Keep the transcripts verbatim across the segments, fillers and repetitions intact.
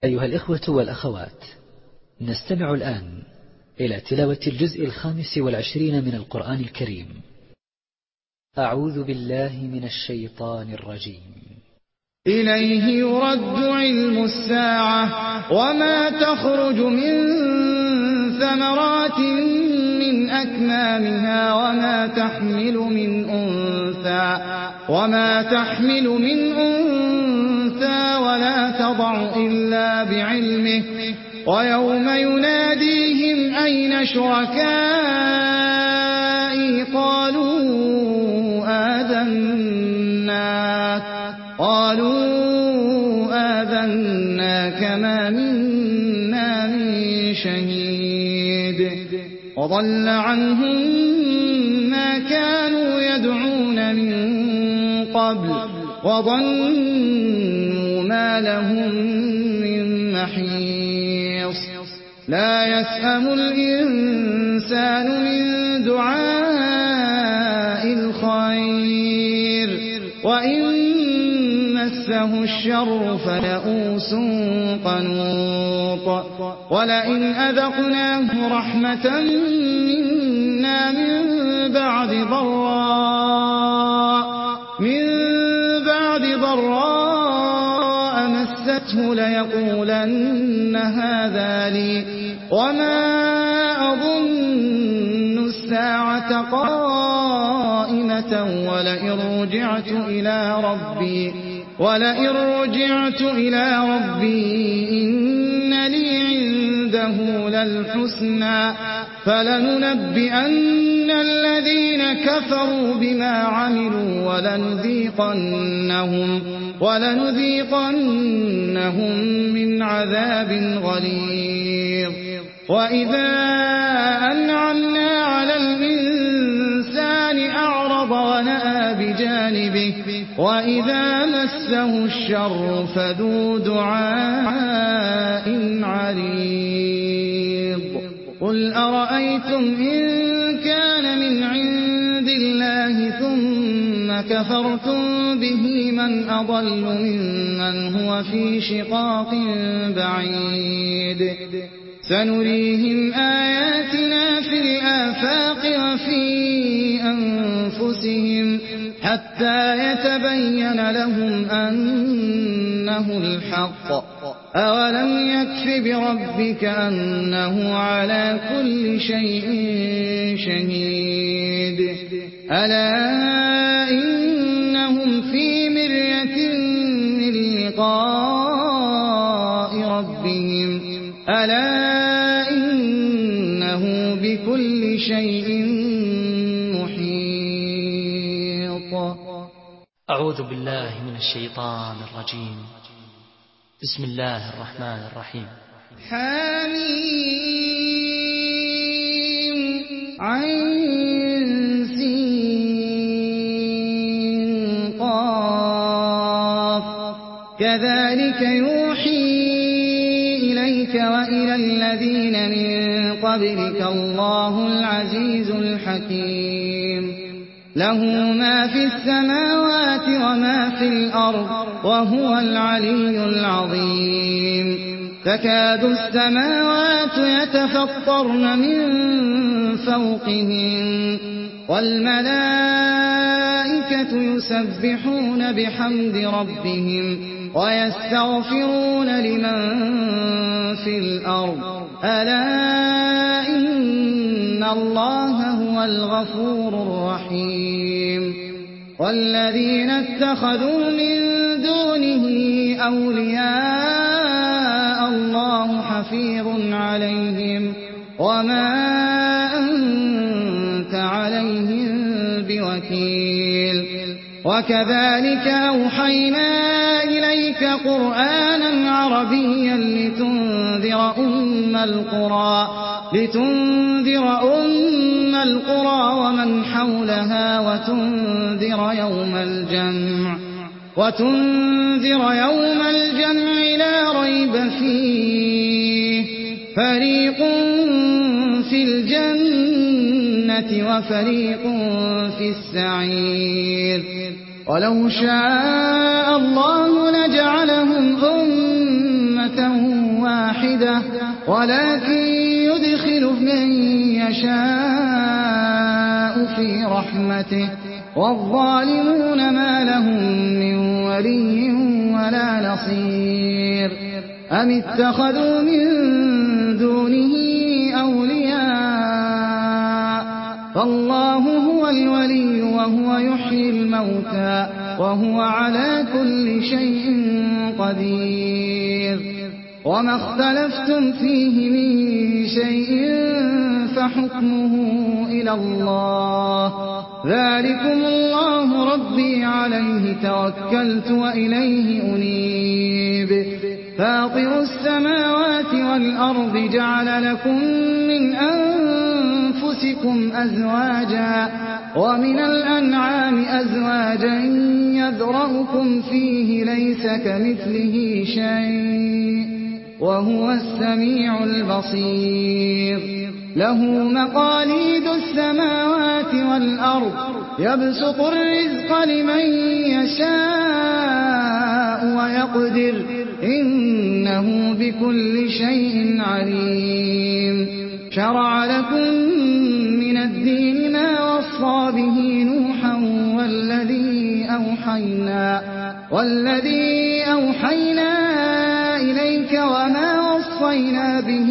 أيها الإخوة والأخوات، نستمع الآن إلى تلاوة الجزء الخامس والعشرين من القرآن الكريم. أعوذ بالله من الشيطان الرجيم. إليه يرد علم الساعة وما تخرج من ثمرات من أكمامها وما تحمل من أنثى وما تحمل من أنثى ولا تضع إلا بعلمه ويوم يناديهم أين شركائي قالوا آذناك قالوا آذناك ما منا من شهيد وضل عنهم ما كانوا يدعون من قبل وظنوا ما لهم من محيص لا يسأم الإنسان من دعاء الخير وإن مسه الشر فيئوس قنوط ولئن أذقناه رحمة منا من بعد ضراء من بعد ضراء مسته ليقولن هذا لي وما أظن الساعة قائمة ولئن رجعت إلى ربي ولئن رجعت إلى ربي إن لي عنده للحسنى فلننبئن الذين كفروا بما عملوا ولنذيقنهم ولنذيقنهم من عذاب غليظ وإذا أنعمنا على الإنسان أعرض ونأى بجانبه وإذا مسه الشر فذو دعاء عريض قل أرأيتم إن كان من عند الله ثم كفرتم به من أضل ممن هو في شقاق بعيد سنريهم آياتنا في الآفاق وفي أنفسهم حتى يتبين لهم أنه الحق أولم يكف بربك أنه على كل شيء شهيد ألا إنهم في مرية من لقاء ربهم ألا إنه بكل شيء محيط. أعوذ بالله من الشيطان الرجيم. بسم الله الرحمن الرحيم. حميم عين سين قاف كذلك يوحي إليك وإلى الذين من قبلك الله العزيز الحكيم له ما في السماوات وما في الأرض وهو العلي العظيم تكاد السماوات يتفطرن من فوقهن والملائكة يسبحون بحمد ربهم ويستغفرون لمن في الأرض ألا إن الله هو الغفور الرحيم والذين اتخذوا من دونه أولياء الله حفيظ عليهم وما أنت عليهم بوكيل وكذلك أوحينا إليك قرآنا عربيا لتنذر أم القرى لتنذر أم القرى ومن حولها وتنذر يوم الجمع وتنذر يوم الجمع لا ريب فيه فريق في الجنة وفريق في السعير ولو شاء الله لجعلهم أمة واحدة ولكن يدخل من يشاء في رحمته والظالمون ما لهم من ولي ولا نصير أم اتخذوا من دونه أولياء فالله هو الولي وهو يحيي الموتى وهو على كل شيء قدير وما اختلفتم فيه من شيء فحكمه إلى الله ذلكم الله ربي عليه توكلت وإليه أنيب فاطر السماوات والأرض جعل لكم من أنفسكم أزواجا ومن الأنعام أزواجا يذرأكم فيه ليس كمثله شيء وهو السميع البصير له مقاليد السماوات والأرض يبسط الرزق لمن يشاء ويقدر إنه بكل شيء عليم شرع لكم من الدين ما وصى به نوحا والذي أوحينا, والذي أوحينا إليك وما وصينا به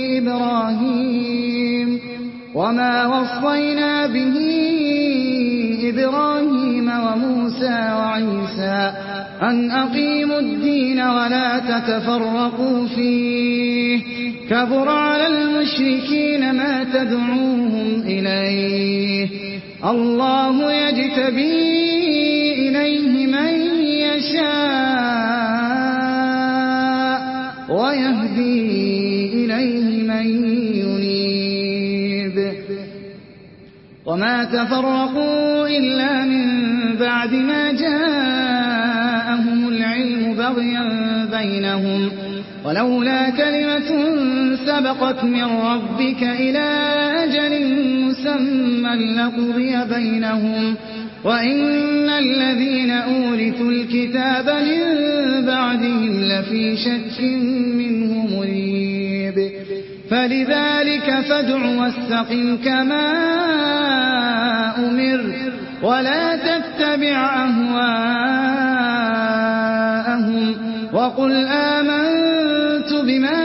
إبراهيم وما وصينا به إبراهيم وموسى وعيسى أن أقيموا الدين ولا تتفرقوا فيه كبر على المشركين ما تدعوهم إليه الله يجتبي إليه من يشاء ويهدي إليه من ينيب وما تفرقوا إلا من بعد ما جاءهم العلم بغيا بينهم ولولا كلمة سبقت من ربك إلى أجل مسمى لقضي بينهم وإن الذين أورثوا الكتاب من بعدهم لفي شك منه مريب فلذلك فادع واستقم كما أمر ولا تتبع أهواءهم وقل آمنت بما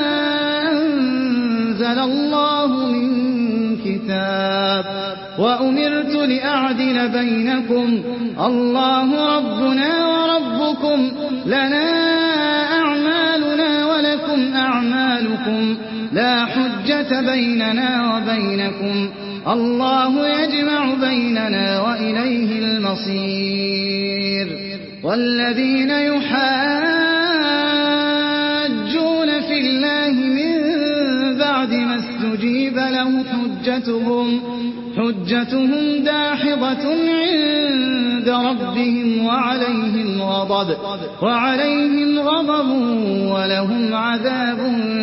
أنزل الله من كتاب وأمرت لأعدل بينكم الله ربنا وربكم لنا أعمالنا ولكم أعمالكم لا حجة بيننا وبينكم الله يجمع بيننا وإليه المصير والذين يحاجون في الله من بعد ما استجيب له حجتهم حجتهم داحضة عند ربهم وعليهم غضب وعليهم غضب ولهم عذاب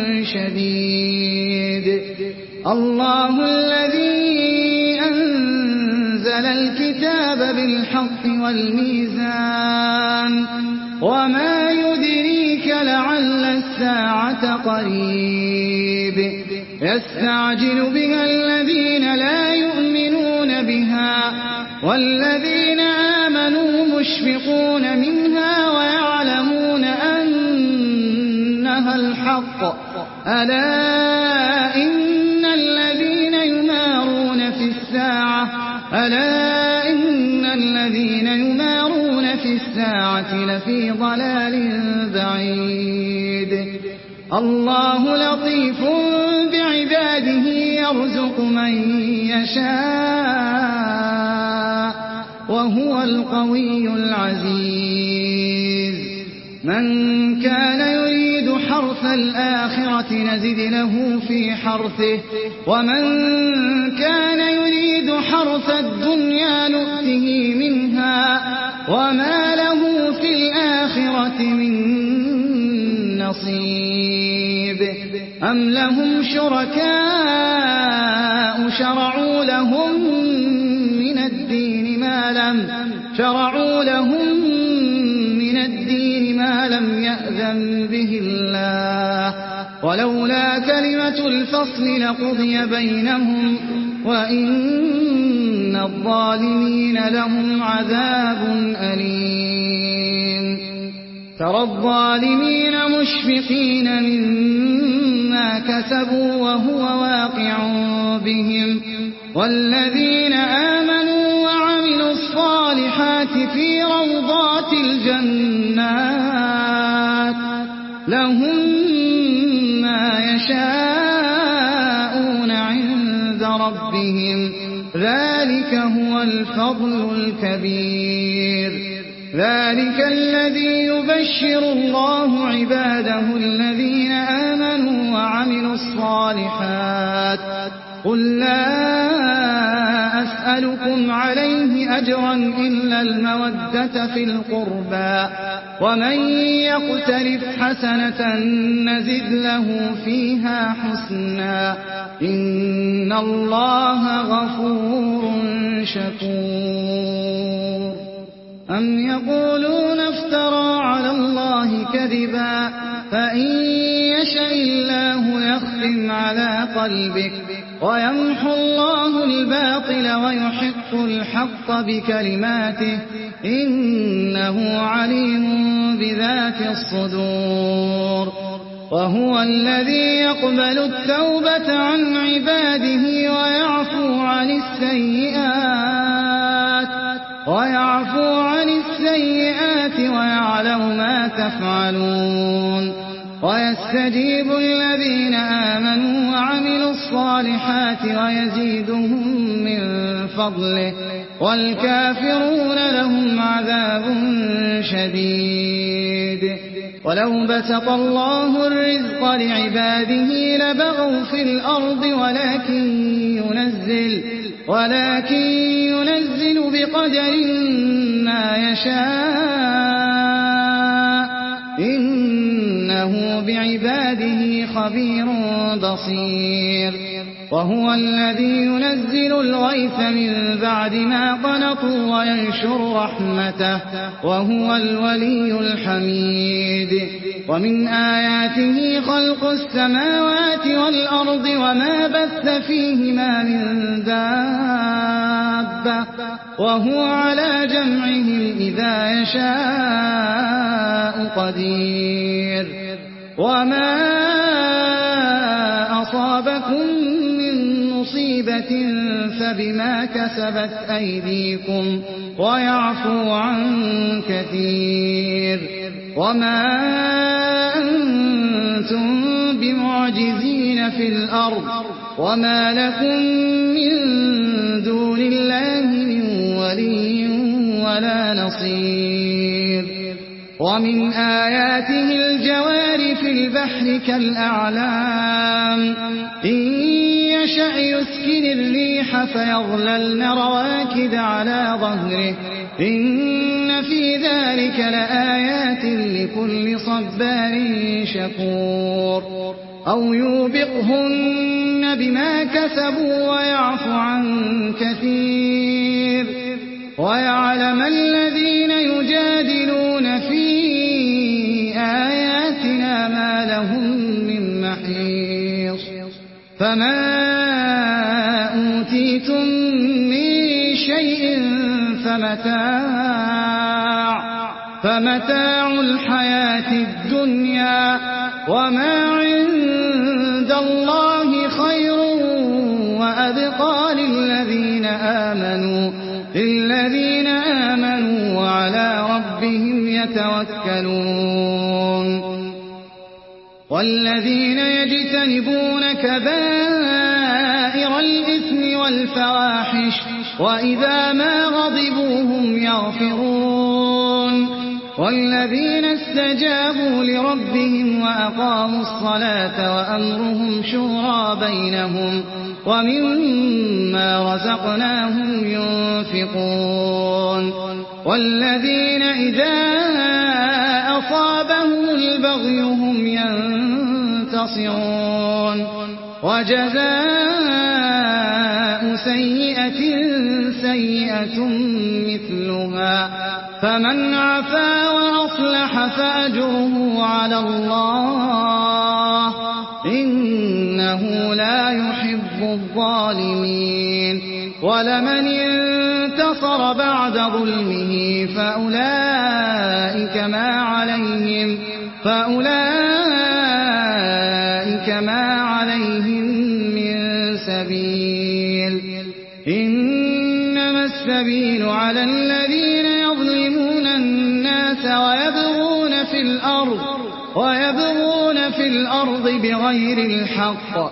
شديد الله الذي أنزل الكتاب بالحق والميزان وما يدريك لعل الساعة قريب يستعجل بها الذين لا يؤمنون بها والذين آمنوا مشفقون منها ويعلمون أنها الحق ألا إن الذين يمارون في الساعة ألا إن الذين يمارون في الساعة لفي ضلال بعيد الله لطيف بعباده يرزق من يشاء وهو القوي العزيز من كان يريد حرث الآخرة نزد له في حرثه ومن كان يريد حرث الدنيا نؤته منها وما له في الآخرة من نصيب أم لهم شركاء شرعوا لهم من الدين ما لم شرعوا لهم من الدين ما لم يأذن به الله ولولا كلمة الفصل لقضي بينهم وإن الظالمين لهم عذاب أليم ترى الظالمين مشفقين مما كسبوا وهو واقع بهم والذين آمنوا وعملوا الصالحات في روضات الجنات لهم ما يشاءون عند ربهم ذلك هو الفضل الكبير ذلك الذي يبشر الله عباده الذين آمنوا وعملوا الصالحات قل لا أسألكم عليه أجرا إلا المودة في القربى ومن يقترف حسنة نزد له فيها حسنا إن الله غفور شكور أم يقولون افترى على الله كذبا فإن يشأ الله يختم على قلبك ويمحو الله الباطل ويحق الحق بكلماته إنه عليم بذات الصدور وهو الذي يقبل التوبة عن عباده ويعفو عن السيئات ويعفو عن السيئات ويعلم ما تفعلون ويستجيب الذين آمنوا وعملوا الصالحات ويزيدهم من فضله والكافرون لهم عذاب شديد ولو بسط الله الرزق لعباده لبغوا في الأرض ولكن ينزل ولكن ينزل بقدر ما يشاء إنه بعباده خبير بصير وهو الذي ينزل الغيث من بعد ما قنطوا وينشر رحمته وهو الولي الحميد ومن آياته خلق السماوات والأرض وما بث فيهما من دابة وهو على جمعهم إذا يشاء قدير وما أصابكم من مصيبة فبما كسبت أيديكم ويعفو عن كثير وما أنتم بمعجزين في الأرض وما لكم من دون الله من ولي ولا نصير ومن آياته الجوار في البحر كالأعلام إن يشأ يسكن الريح فيظللن رواكد على ظهره إن في ذلك لآيات لكل صبار شكور أو يوبقهن بما كسبوا ويعفو عن كثير ويعلم الذين يجادلون في آياتنا ما لهم من محيص فما أوتيتم من شيء فمتاع فمتاع الحياة الدنيا وما عند الله خير وأبقى للذين آمنوا للذين آمنوا وعلى ربهم يتوكلون والذين يجتنبون كبائر الإثم والفواحش وإذا ما غضبوا هم يغفرون والذين استجابوا لربهم وأقاموا الصلاة وأمرهم شورى بينهم ومما رزقناهم ينفقون والذين إذا أصابهم البغي هم ينتصرون وجزاء سيئة سيئة مثلها فمن عفا وأصلح فأجره على الله إنه لا يحب الظالمين ولمن انتصر بعد ظلمه فأولئك ما عليهم فأولئك ما عليهم من سبيل إنما السبيل على الذين يظلمون الناس ويبغون في الأرض ويبغون في الأرض بغير الحق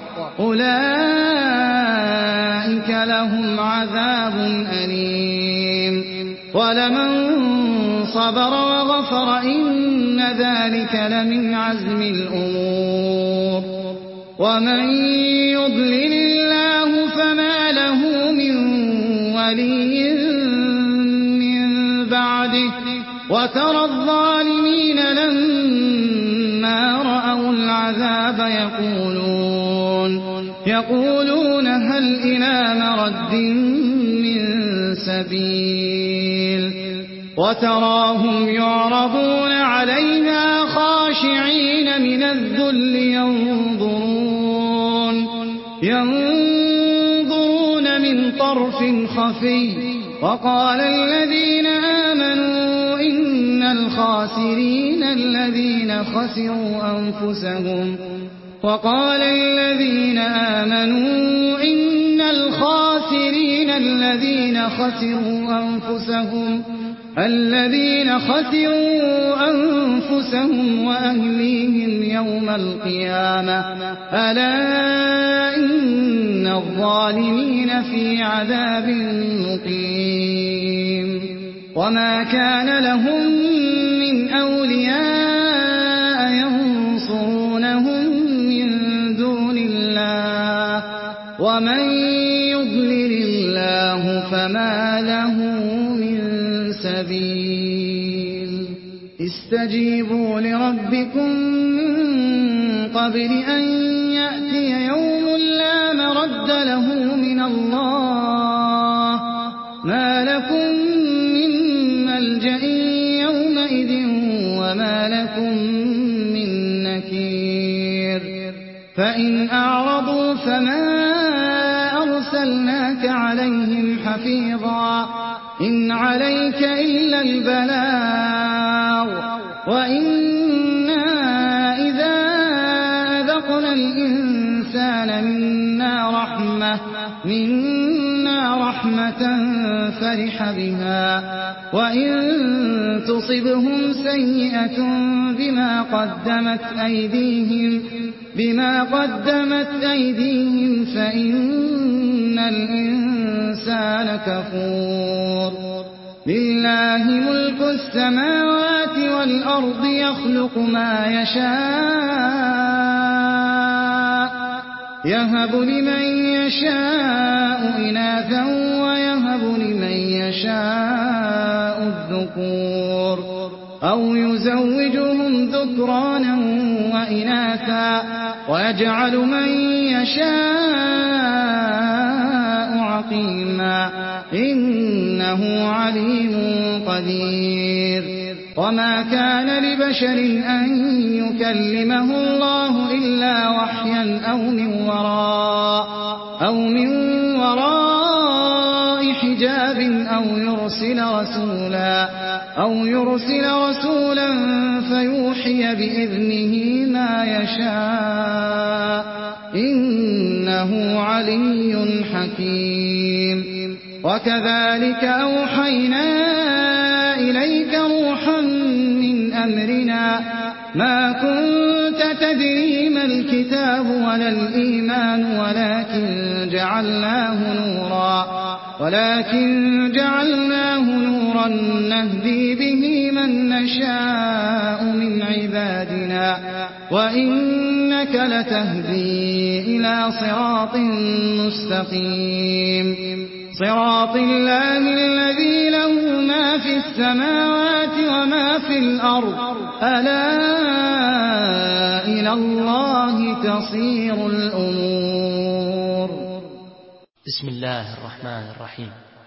أولئك لهم عذاب أليم ولمن صبر وغفر إن ذلك لمن عزم الأمور ومن يضلل الله فما له من ولي من بعده وترى الظالمين لما رأوا العذاب يقولون يقولون هل إلى مرد من سبيل وتراهم يعرضون عليها خاشعين من الذل ينظرون ينظرون من طرف خفي وقال الذين آمنوا إن الخاسرين الذين خسروا أنفسهم وقال الذين آمنوا إن الخاسرين الذين خسروا أنفسهم الذين خسروا أنفسهم وأهليهم يوم القيامة ألا إن الظالمين في عذاب مقيم وما كان لهم من أولياء ينصرونهم من دون الله ومن يضلل الله فما له من سبيل استجيبوا لربكم من قبل أن يأتي يوم لا مرد له من الله ما لكم من ملجأ يومئذ وما لكم من نكير فإن أعرضوا فما أرسلناك عليهم حفيظا إن عليك إلا البلاغ وإنا إذا أذقنا الإنسان منا رحمة منا رحمة فرح بها وإن تصبهم سيئة بما قدمت أيديهم بما قدمت أيديهم فإن الإنسان كفور لله ملك السماوات والأرض يخلق ما يشاء يهب لمن يشاء إناثا ويهب لمن يشاء الذكور أو يزوجهم ذكرانا وإناثا ويجعل من يشاء عقيما إنه عليم قدير وما كان لبشر أن يكلمه الله إلا وحيا أو من وراء أو من وراء حجاب أو يرسل رسولا أو يرسل رسولا فيوحي بإذنه ما يشاء إنه علي حكيم وكذلك أوحينا إليك روحا من أمرنا ما كنت تدري ما الكتاب ولا الإيمان ولكن جعلناه نورا ولكن جعلناه نورا نهدي به من نشاء من عبادنا وإنك لتهدي إلى صراط مستقيم صراط الله الذي له ما في السماوات وما في الأرض ألا إلى الله تصير الأمور بسم الله الرحمن الرحيم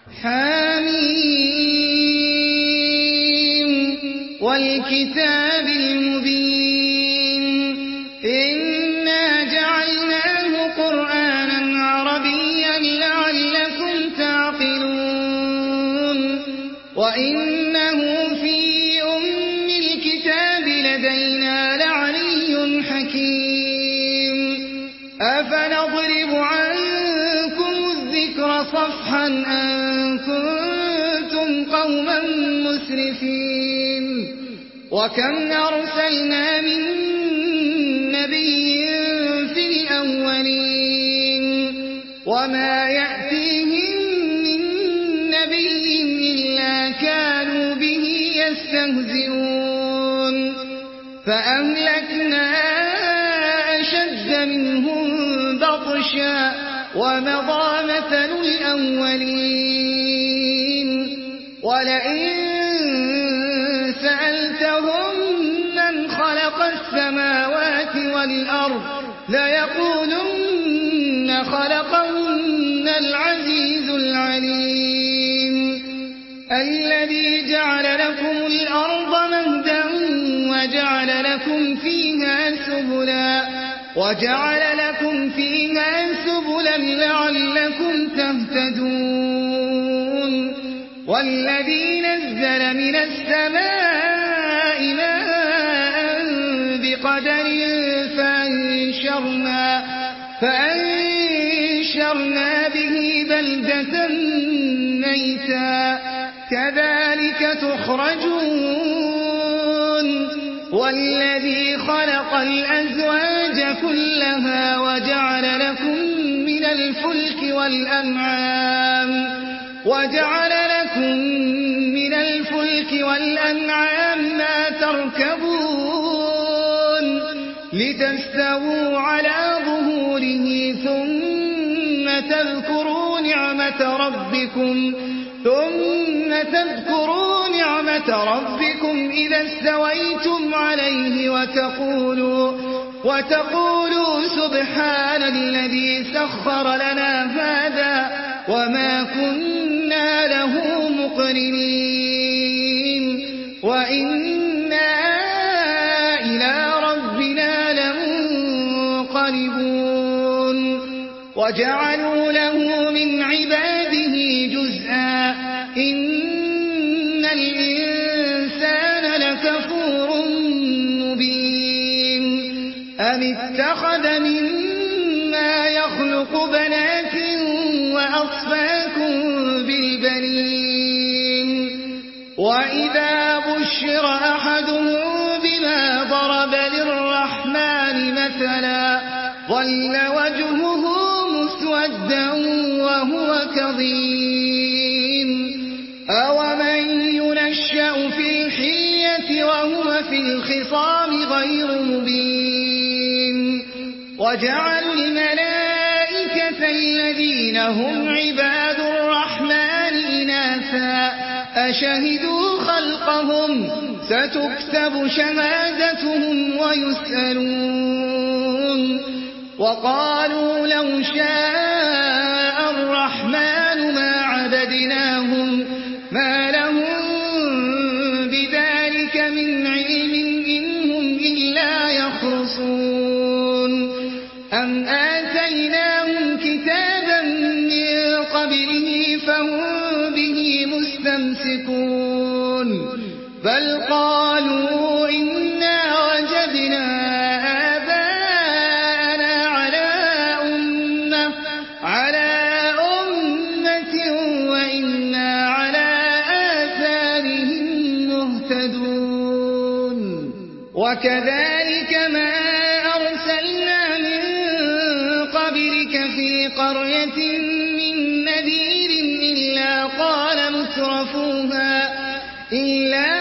حميم والكتاب المبين إنا جعلنا حكيم أفنضرب عنكم الذكر صفحا أن كنتم قوما مسرفين وكم أرسلنا من نبي في الأولين وما يأتيهم من نبي إلا كانوا به يستهزئون فأهلكنا أشد منهم بطشا ومضى مثل الأولين ولئن سألتهم من خلق السماوات والأرض ليقولن خلقهن العزيز العليم الذي جعل لكم الأرض مهدا وجعل لكم فيها سبلا وجعل لكم فيها سبلا لعلكم تهتدون والذي نزل من السماء ماء بقدر فأنشرنا, فأنشرنا به بلدة ميتا كذلك تخرجون والذي خلق الأزواج كلها وجعل لكم من الفلك والأنعام وجعل لكم من الفلك والأنعام ما تركبون لتستووا على ظهوره ثم تذكروا نعمة ربكم ثم تذكروا نعمة ربكم إذا استويتم عليه وتقولوا وتقولوا سبحان الذي سخر لنا هذا وما كنا له مقرنين وإنا إلى ربنا لمنقلبون وجعلوا له من عباده جزءا إن الإنسان لكفور مبين أم اتخذ مما يخلق بنات وأصفاكم بالبنين وإذا بشر أحدهم بما ضرب للرحمن مثلا ظل وجهه مسودا وهو كظيم أومن ينشأ في الحلية وهو في الخصام غير مبين وجعلوا الملائكة الذين هم عباد الرحمن إناثا أشهدوا خلقهم ستكتب شهادتهم ويسألون وقالوا لو شاء الرحمن ما عبدناهم ما لهم بذلك من علم إنهم إلا يخرصون أم آتيناهم كتابا من قبله فهم به مستمسكون بل قالوا إنا وجدنا آباءنا على أمة على أمة وإنا على آثارهم مهتدون وكذلك ما أرسلنا من قبلك في قرية من نذير إلا قال مترفوها إلا